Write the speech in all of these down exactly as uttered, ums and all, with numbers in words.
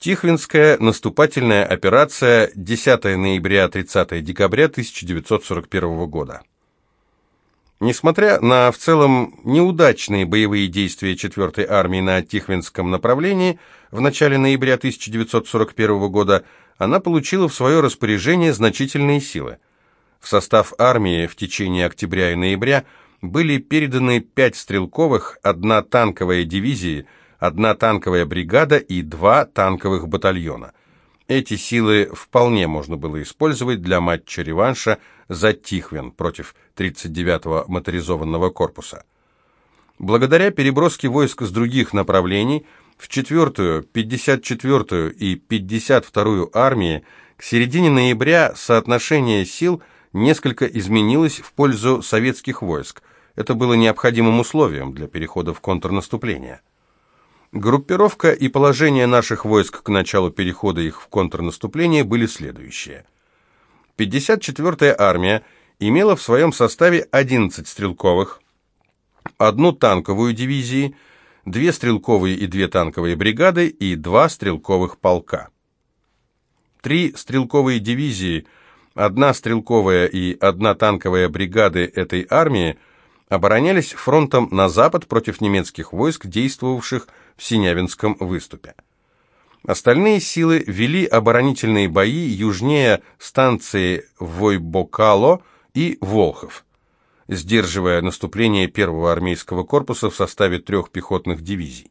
Тихвинская наступательная операция, десятого ноября — тридцатого декабря тысяча девятьсот сорок первого года. Несмотря на в целом неудачные боевые действия четвёртой армии на Тихвинском направлении в начале ноября тысяча девятьсот сорок первого года, она получила в свое распоряжение значительные силы. В состав армии в течение октября и ноября были переданы пять стрелковых, одна танковая дивизия, одна танковая бригада и два танковых батальона. Эти силы вполне можно было использовать для матча-реванша за Тихвин против тридцать девятого моторизованного корпуса. Благодаря переброске войск с других направлений в четвёртую, пятьдесят четвёртую и пятьдесят вторую армии к середине ноября соотношение сил несколько изменилось в пользу советских войск. Это было необходимым условием для перехода в контрнаступление. Группировка и положение наших войск к началу перехода их в контрнаступление были следующие. пятьдесят четвёртая армия имела в своем составе одиннадцать стрелковых, одну танковую дивизию, две стрелковые и две танковые бригады и два стрелковых полка. Три стрелковые дивизии, одна стрелковая и одна танковая бригады этой армии оборонялись фронтом на запад против немецких войск, действовавших в Синявинском выступе. Остальные силы вели оборонительные бои южнее станции Войбокало и Волхов, сдерживая наступление первого армейского корпуса в составе трех пехотных дивизий.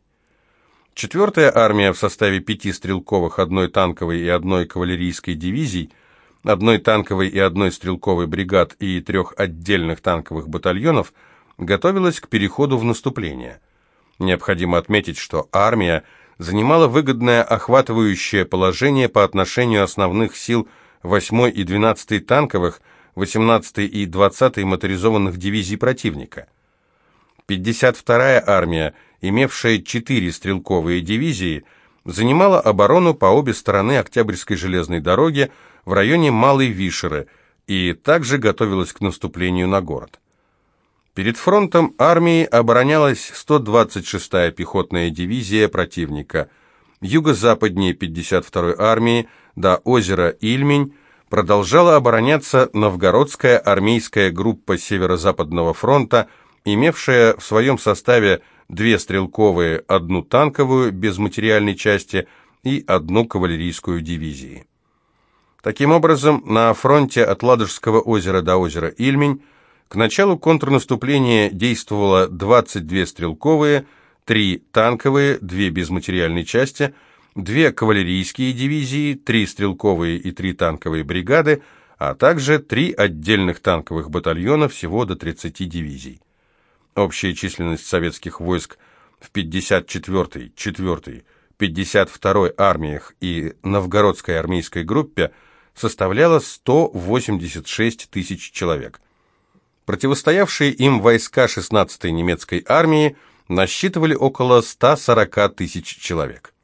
Четвертая армия в составе пяти стрелковых, одной танковой и одной кавалерийской дивизий, одной танковой и одной стрелковой бригад и трех отдельных танковых батальонов готовилась к переходу в наступление. Необходимо отметить, что армия занимала выгодное охватывающее положение по отношению основных сил восьмой и двенадцатой танковых, восемнадцатой и двадцатой моторизованных дивизий противника. пятьдесят вторая армия, имевшая четыре стрелковые дивизии, занимала оборону по обе стороны Октябрьской железной дороги в районе Малой Вишеры и также готовилась к наступлению на город. Перед фронтом армии оборонялась сто двадцать шестая пехотная дивизия противника. Юго-западнее пятьдесят второй армии до озера Ильмень продолжала обороняться Новгородская армейская группа Северо-Западного фронта, имевшая в своем составе две стрелковые, одну танковую без материальной части и одну кавалерийскую дивизии. Таким образом, на фронте от Ладожского озера до озера Ильмень к началу контрнаступления действовало двадцать две стрелковые, три танковые, две без материальной части, две кавалерийские дивизии, три стрелковые и три танковые бригады, а также три отдельных танковых батальона, всего до тридцати дивизий. Общая численность советских войск в пятьдесят четвёртой, четвёртой, пятьдесят второй армиях и Новгородской армейской группе составляла сто восемьдесят шесть тысяч человек. Противостоявшие им войска шестнадцатой немецкой армии насчитывали около ста сорока тысяч человек.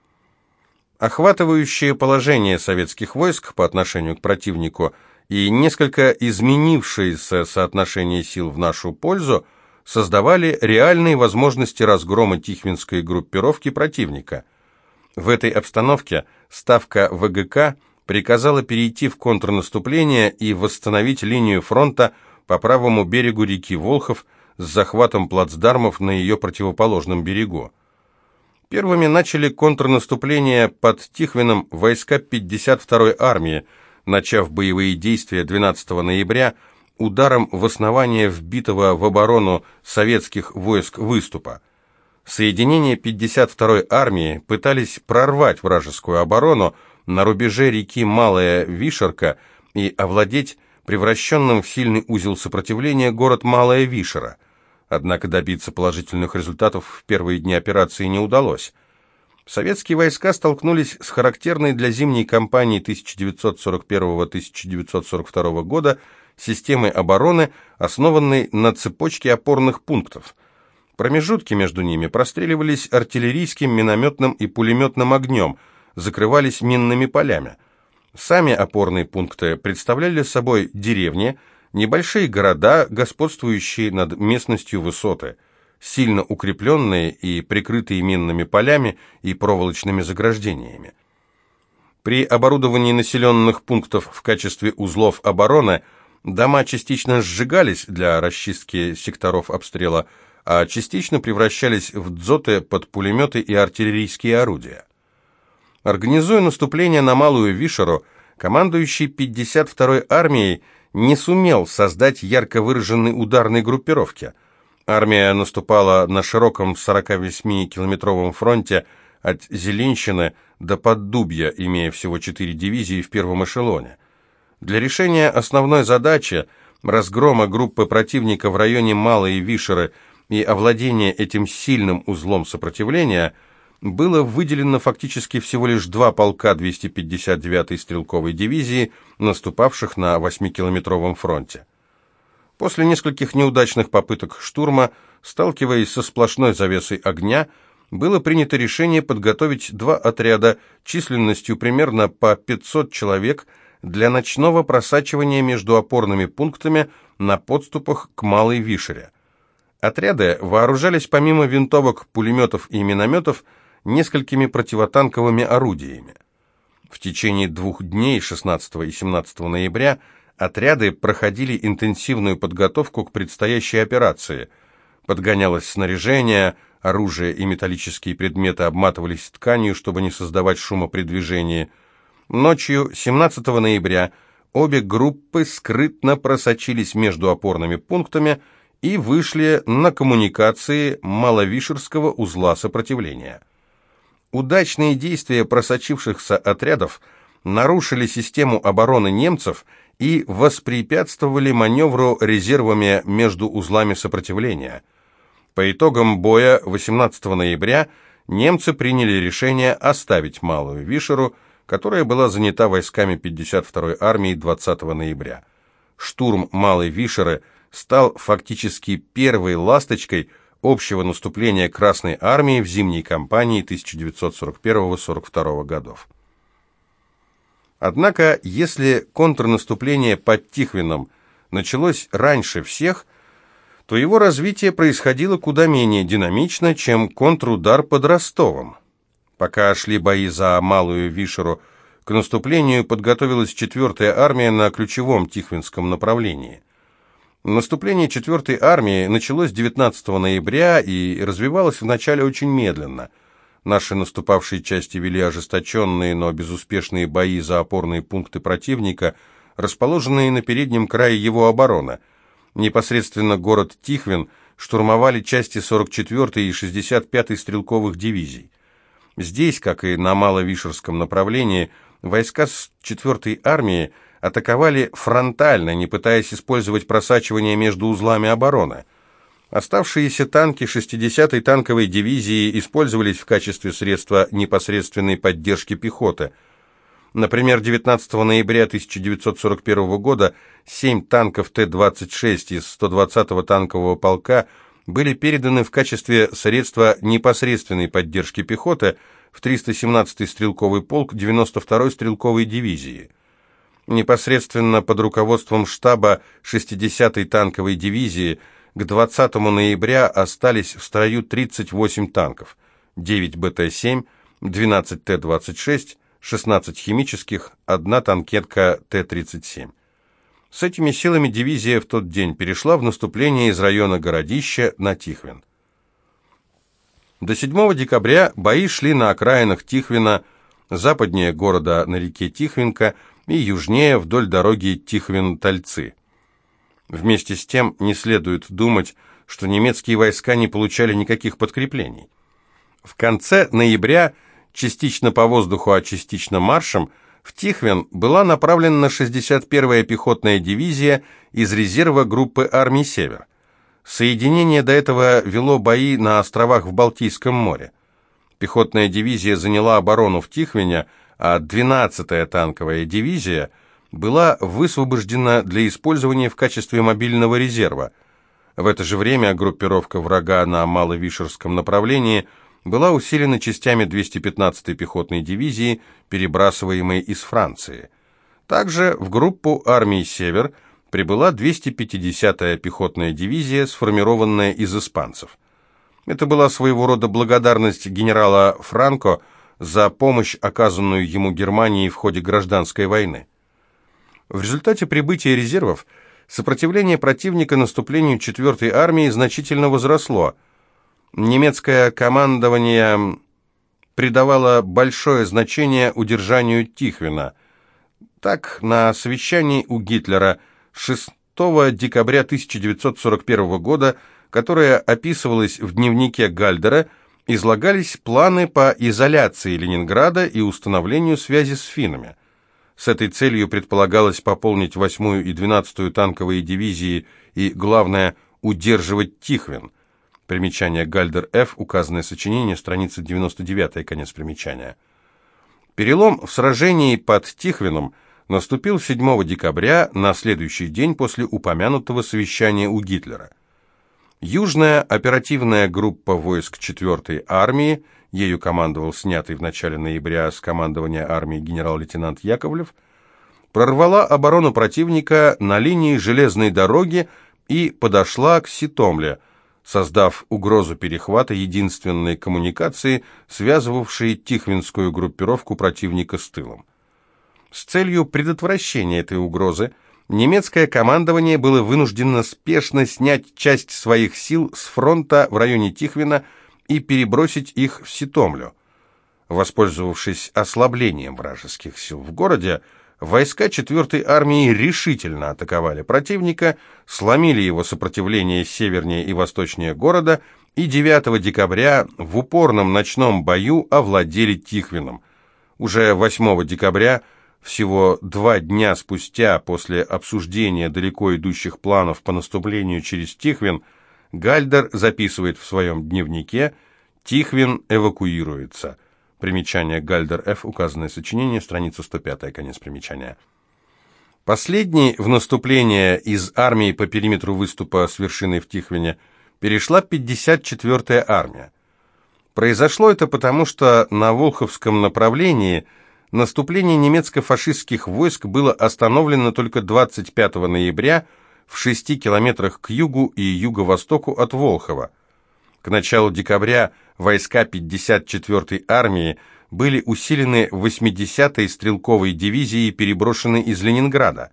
Охватывающее положение советских войск по отношению к противнику и несколько изменившееся соотношение сил в нашу пользу создавали реальные возможности разгрома тихвинской группировки противника. В этой обстановке Ставка ВГК приказала перейти в контрнаступление и восстановить линию фронта по правому берегу реки Волхов с захватом плацдармов на ее противоположном берегу. Первыми начали контрнаступление под Тихвином войска пятьдесят второй армии, начав боевые действия двенадцатого ноября ударом в основание вбитого в оборону советских войск выступа. Соединения пятьдесят второй армии пытались прорвать вражескую оборону на рубеже реки Малая Вишерка и овладеть превращенным в сильный узел сопротивления город Малая Вишера. Однако добиться положительных результатов в первые дни операции не удалось. Советские войска столкнулись с характерной для зимней кампании тысяча девятьсот сорок первого — тысяча девятьсот сорок второго года системой обороны, основанной на цепочке опорных пунктов. Промежутки между ними простреливались артиллерийским, минометным и пулеметным огнем, закрывались минными полями. Сами опорные пункты представляли собой деревни, небольшие города, господствующие над местностью высоты, сильно укрепленные и прикрытые минными полями и проволочными заграждениями. При оборудовании населенных пунктов в качестве узлов обороны дома частично сжигались для расчистки секторов обстрела, а частично превращались в дзоты под пулеметы и артиллерийские орудия. Организуя наступление на Малую Вишеру, командующий пятьдесят второй армией не сумел создать ярко выраженной ударной группировки. Армия наступала на широком сорокавосьмикилометровом фронте от Зеленщины до Поддубья, имея всего четыре дивизии в первом эшелоне. Для решения основной задачи разгрома группы противника в районе Малой Вишеры и овладения этим сильным узлом сопротивления было выделено фактически всего лишь два полка двести пятьдесят девятой стрелковой дивизии, наступавших на восьмикилометровом фронте. После нескольких неудачных попыток штурма, сталкиваясь со сплошной завесой огня, было принято решение подготовить два отряда численностью примерно по пятьсот человек для ночного просачивания между опорными пунктами на подступах к Малой Вишере. Отряды вооружались помимо винтовок, пулеметов и минометов несколькими противотанковыми орудиями. В течение двух дней, шестнадцатого и семнадцатого ноября, отряды проходили интенсивную подготовку к предстоящей операции. Подгонялось снаряжение, оружие и металлические предметы обматывались тканью, чтобы не создавать шума при движении. Ночью семнадцатого ноября обе группы скрытно просочились между опорными пунктами и вышли на коммуникации Маловишерского узла сопротивления. Удачные действия просочившихся отрядов нарушили систему обороны немцев и воспрепятствовали маневру резервами между узлами сопротивления. По итогам боя восемнадцатого ноября немцы приняли решение оставить Малую Вишеру, которая была занята войсками пятьдесят второй армии двадцатого ноября. Штурм Малой Вишеры стал фактически первой ласточкой общего наступления Красной армии в зимней кампании тысяча девятьсот сорок первого — сорок второго годов. Однако, если контрнаступление под Тихвином началось раньше всех, то его развитие происходило куда менее динамично, чем контрудар под Ростовом. Пока шли бои за Малую Вишеру, к наступлению подготовилась четвертая армия на ключевом Тихвинском направлении. Наступление четвертой армии началось девятнадцатого ноября и развивалось вначале очень медленно. Наши наступавшие части вели ожесточенные, но безуспешные бои за опорные пункты противника, расположенные на переднем крае его обороны. Непосредственно город Тихвин штурмовали части сорок четвёртой и шестьдесят пятой стрелковых дивизий. Здесь, как и на Маловишерском направлении, войска с четвёртой армии атаковали фронтально, не пытаясь использовать просачивание между узлами обороны. Оставшиеся танки шестидесятой танковой дивизии использовались в качестве средства непосредственной поддержки пехоты. Например, девятнадцатого ноября тысяча девятьсот сорок первого года семь танков Т двадцать шесть из сто двадцатого танкового полка были переданы в качестве средства непосредственной поддержки пехоты в триста семнадцатый стрелковый полк девяносто второй стрелковой дивизии. Непосредственно под руководством штаба шестидесятой танковой дивизии к двадцатому ноября остались в строю тридцать восемь танков, девять Б Т семь, двенадцать Т двадцать шесть, шестнадцать химических, одна танкетка Т тридцать семь. С этими силами дивизия в тот день перешла в наступление из района Городища на Тихвин. До седьмого декабря бои шли на окраинах Тихвина, западнее города на реке Тихвинка и южнее вдоль дороги Тихвин-Тальцы. Вместе с тем не следует думать, что немецкие войска не получали никаких подкреплений. В конце ноября, частично по воздуху, а частично маршем, в Тихвин была направлена шестьдесят первая пехотная дивизия из резерва группы армий «Север». Соединение до этого вело бои на островах в Балтийском море. Пехотная дивизия заняла оборону в Тихвине, а двенадцатая танковая дивизия была высвобождена для использования в качестве мобильного резерва. В это же время группировка врага на Маловишерском направлении была усилена частями двести пятнадцатой пехотной дивизии, перебрасываемой из Франции. Также в группу армий «Север» прибыла двести пятидесятая пехотная дивизия, сформированная из испанцев. Это была своего рода благодарность генерала Франко за помощь, оказанную ему Германией в ходе гражданской войны. В результате прибытия резервов сопротивление противника наступлению четвёртой армии значительно возросло. Немецкое командование придавало большое значение удержанию Тихвина. Так, на совещании у Гитлера шестого декабря тысяча девятьсот сорок первого года, которое описывалось в дневнике Гальдера, излагались планы по изоляции Ленинграда и установлению связи с финнами. С этой целью предполагалось пополнить восьмую и двенадцатую танковые дивизии и, главное, удерживать Тихвин. Примечание Гальдер Ф. Указанное сочинение, страница девяносто девять, конец примечания. Перелом в сражении под Тихвином наступил седьмого декабря, на следующий день после упомянутого совещания у Гитлера. Южная оперативная группа войск четвёртой армии, ею командовал снятый в начале ноября с командования армии генерал-лейтенант Яковлев, прорвала оборону противника на линии железной дороги и подошла к Ситомле, создав угрозу перехвата единственной коммуникации, связывавшей Тихвинскую группировку противника с тылом. С целью предотвращения этой угрозы немецкое командование было вынуждено спешно снять часть своих сил с фронта в районе Тихвина и перебросить их в Ситомлю. Воспользовавшись ослаблением вражеских сил в городе, войска четвёртой армии решительно атаковали противника, сломили его сопротивление севернее и восточнее города и девятого декабря в упорном ночном бою овладели Тихвином. Уже восьмого декабря, всего два дня спустя после обсуждения далеко идущих планов по наступлению через Тихвин, Гальдер записывает в своем дневнике: «Тихвин эвакуируется». Примечание Гальдер Ф. Указанное сочинение, страница сто пять, конец примечания. Последней в наступление из армии по периметру выступа с вершиной в Тихвине перешла пятьдесят четвёртая армия. Произошло это потому, что на Волховском направлении наступление немецко-фашистских войск было остановлено только двадцать пятого ноября в шести километрах к югу и юго-востоку от Волхова. К началу декабря войска пятьдесят четвёртой армии были усилены восьмидесятой стрелковой дивизией, переброшены из Ленинграда.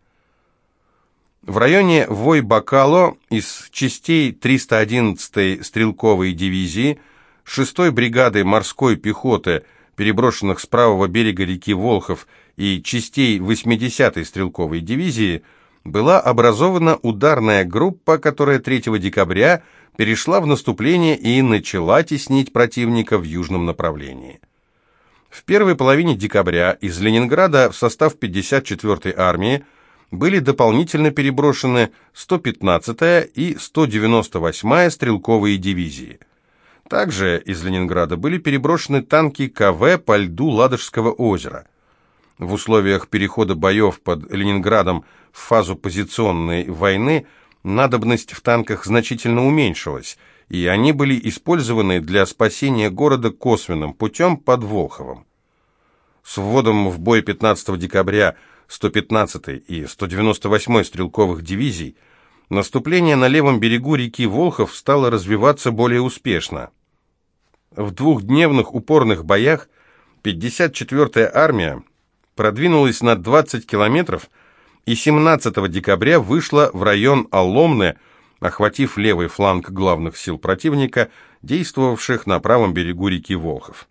В районе Вой-Бакало из частей триста одиннадцатой стрелковой дивизии, шестой бригады морской пехоты, переброшенных с правого берега реки Волхов, и частей восьмидесятой стрелковой дивизии была образована ударная группа, которая третьего декабря перешла в наступление и начала теснить противника в южном направлении. В первой половине декабря из Ленинграда в состав пятьдесят четвёртой армии были дополнительно переброшены сто пятнадцатая и сто девяносто восьмая стрелковые дивизии. Также из Ленинграда были переброшены танки КВ по льду Ладожского озера. В условиях перехода боев под Ленинградом в фазу позиционной войны надобность в танках значительно уменьшилась, и они были использованы для спасения города косвенным путем под Волховом. С вводом в бой пятнадцатого декабря сто пятнадцатой и сто девяносто восьмой стрелковых дивизий наступление на левом берегу реки Волхов стало развиваться более успешно. В двухдневных упорных боях пятьдесят четвёртая армия продвинулась на двадцать километров и семнадцатого декабря вышла в район Аломны, охватив левый фланг главных сил противника, действовавших на правом берегу реки Волхов.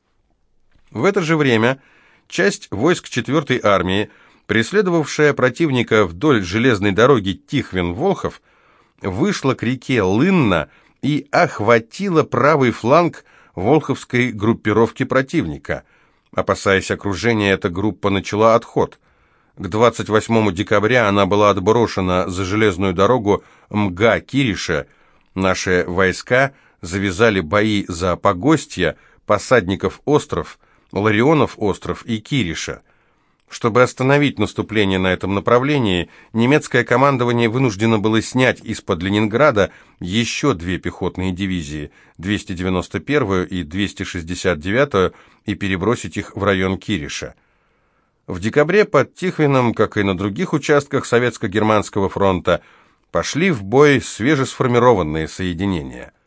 В это же время часть войск четвёртой армии, преследовавшая противника вдоль железной дороги Тихвин-Волхов, вышла к реке Лынна и охватила правый фланг волховской группировки противника. Опасаясь окружения, эта группа начала отход. К двадцать восьмому декабря она была отброшена за железную дорогу Мга-Кириша. Наши войска завязали бои за Погостья, Посадников остров, Ларионов остров и Кириша. Чтобы остановить наступление на этом направлении, немецкое командование вынуждено было снять из-под Ленинграда еще две пехотные дивизии, двести девяносто первую и двести шестьдесят девятую, и перебросить их в район Кириша. В декабре под Тихвином, как и на других участках Советско-Германского фронта, пошли в бой свежесформированные соединения.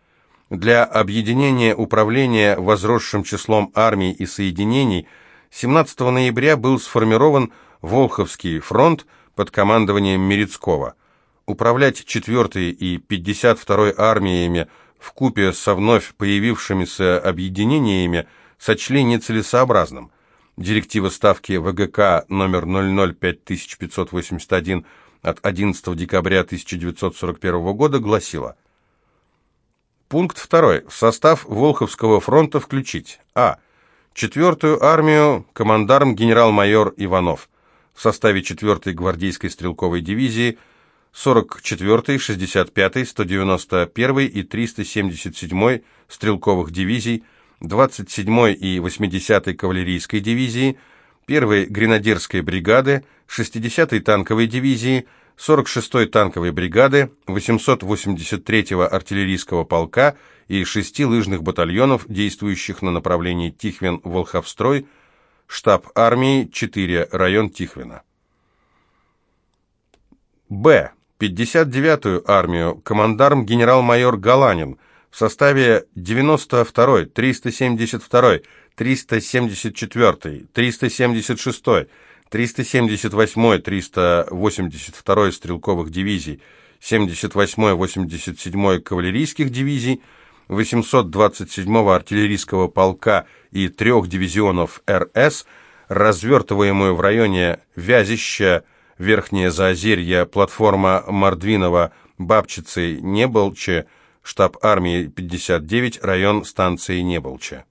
Для объединения управления возросшим числом армий и соединений семнадцатого ноября был сформирован Волховский фронт под командованием Мерецкого. Управлять четвёртой и пятьдесят второй армиями вкупе со вновь появившимися объединениями сочли нецелесообразным. Директива Ставки ВГК номер ноль ноль пять пятьсот восемьдесят один от одиннадцатого декабря тысяча девятьсот сорок первого года гласила: пункт второй. В состав Волховского фронта включить: А. четвёртую армию, командарм генерал-майор Иванов, в составе четвёртой гвардейской стрелковой дивизии, сорок четвёртой, шестьдесят пятой, сто девяносто первой и триста семьдесят седьмой стрелковых дивизий, двадцать седьмой и восьмидесятой кавалерийской дивизии, первой гренадерской бригады, шестидесятой танковой дивизии, сорок шестой танковой бригады, восемьсот восемьдесят третьего артиллерийского полка и шести лыжных батальонов, действующих на направлении Тихвин-Волховстрой, штаб армии четыре, район Тихвина. Б. пятьдесят девятую армию, командарм генерал-майор Галанин, в составе девяносто второй, триста семьдесят второй, триста семьдесят четвёртой, триста семьдесят шестой, триста семьдесят восьмой, триста восемьдесят второй стрелковых дивизий, семьдесят восьмой, восемьдесят седьмой кавалерийских дивизий, восемьсот двадцать седьмого артиллерийского полка и трех дивизионов РС, развертываемую в районе Вязища, Верхнее Заозерье, платформа Мордвинова, Бабчицы, Неболче, штаб армии пятьдесят девять, район станции Неболче.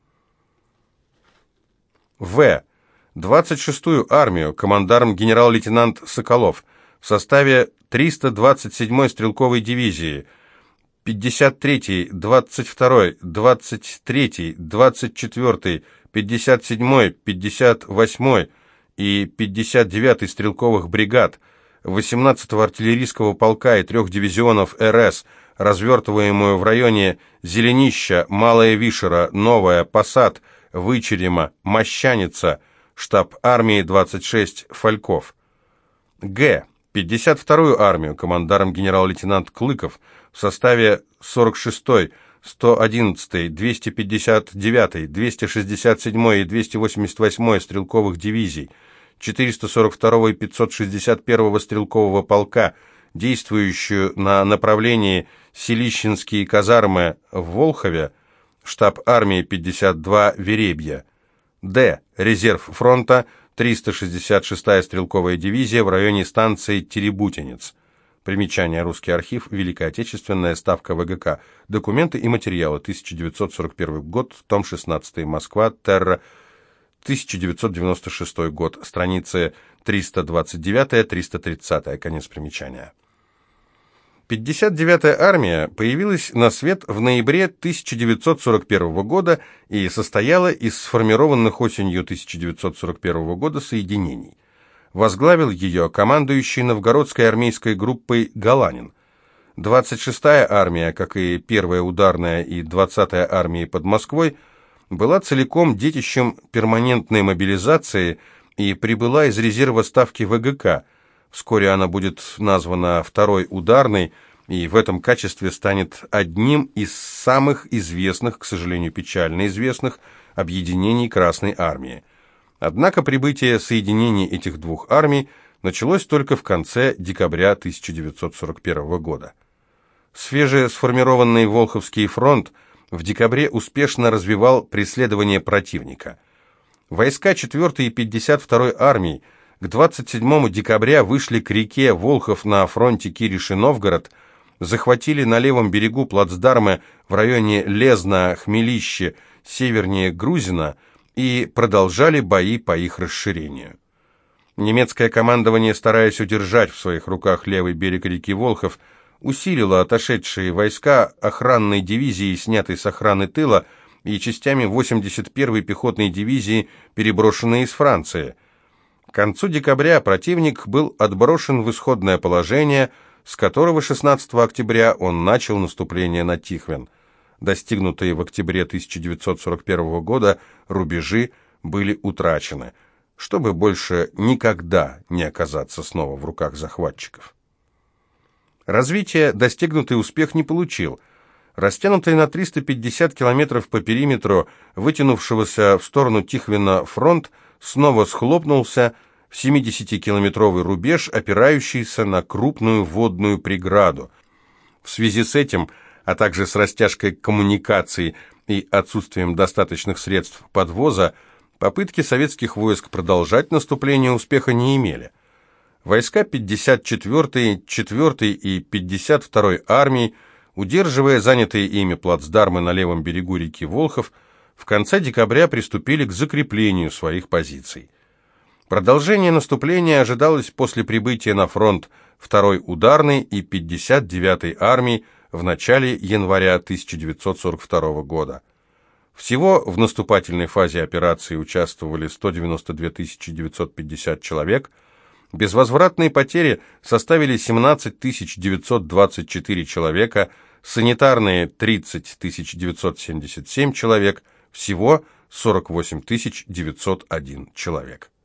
В. двадцать шестую армию, командарм генерал-лейтенант Соколов, в составе триста двадцать седьмой стрелковой дивизии, пятьдесят третьей, двадцать второй, двадцать третьей, двадцать четвёртой, пятьдесят седьмой, пятьдесят восьмой и пятьдесят девятой стрелковых бригад, восемнадцатого артиллерийского полка и трех дивизионов РС, развертываемую в районе Зеленища, Малая Вишера, Новая, Посад, Вычерема, Мощаница, штаб армии двадцать шесть, Фальков. Г. пятьдесят вторую армию, командарм генерал-лейтенант Клыков, в составе сорок шестой, сто одиннадцатой, двести пятьдесят девятой, двести шестьдесят седьмой и двести восемьдесят восьмой стрелковых дивизий, четыреста сорок второго и пятьсот шестьдесят первого стрелкового полка, действующую на направлении Селищенские казармы в Волхове, штаб армии пятьдесят два, Веребья. Д. Резерв фронта, триста шестьдесят шестая стрелковая дивизия в районе станции Теребутинец. Примечание. Русский архив. Великая Отечественная. Ставка ВГК. Документы и материалы. тысяча девятьсот сорок первый год. Том шестнадцатый. Москва. Терра. тысяча девятьсот девяносто шестой год. Страницы триста двадцать девять - триста тридцать. Конец примечания. пятьдесят девятая армия появилась на свет в ноябре тысяча девятьсот сорок первого года и состояла из сформированных осенью тысяча девятьсот сорок первого года соединений. Возглавил ее командующий новгородской армейской группой Галанин. двадцать шестая армия, как и первая ударная и двадцатая армии под Москвой, была целиком детищем перманентной мобилизации и прибыла из резерва ставки ВГК. Вскоре она будет названа второй ударной и в этом качестве станет одним из самых известных, к сожалению, печально известных, объединений Красной армии. Однако прибытие соединений этих двух армий началось только в конце декабря тысяча девятьсот сорок первого года. Свежесформированный Волховский фронт в декабре успешно развивал преследование противника. Войска четвёртой и пятьдесят второй армий к двадцать седьмому декабря вышли к реке Волхов на фронте Кириш-Новгород, захватили на левом берегу плацдармы в районе Лезно-Хмелище, севернее Грузина, и продолжали бои по их расширению. Немецкое командование, стараясь удержать в своих руках левый берег реки Волхов, усилило отошедшие войска охранной дивизии, снятой с охраны тыла, и частями восемьдесят первой пехотной дивизии, переброшенной из Франции. К концу декабря противник был отброшен в исходное положение, с которого шестнадцатого октября он начал наступление на Тихвин. Достигнутые в октябре тысяча девятьсот сорок первого года рубежи были утрачены, чтобы больше никогда не оказаться снова в руках захватчиков. Развитие достигнутый успех не получил. Растянутый на триста пятьдесят километров по периметру вытянувшегося в сторону Тихвина фронт снова схлопнулся в семидесятикилометровый рубеж, опирающийся на крупную водную преграду. В связи с этим, а также с растяжкой коммуникаций и отсутствием достаточных средств подвоза, попытки советских войск продолжать наступление успеха не имели. Войска пятьдесят четвёртой, четвёртой и пятьдесят второй армий, удерживая занятые ими плацдармы на левом берегу реки Волхов, в конце декабря приступили к закреплению своих позиций. Продолжение наступления ожидалось после прибытия на фронт второй ударной и пятьдесят девятой армий в начале января тысяча девятьсот сорок второго года. Всего в наступательной фазе операции участвовали сто девяносто две тысячи девятьсот пятьдесят человек, безвозвратные потери составили семнадцать тысяч девятьсот двадцать четыре человека, санитарные тридцать тысяч девятьсот семьдесят семь человек, всего сорок восемь тысяч девятьсот один человек.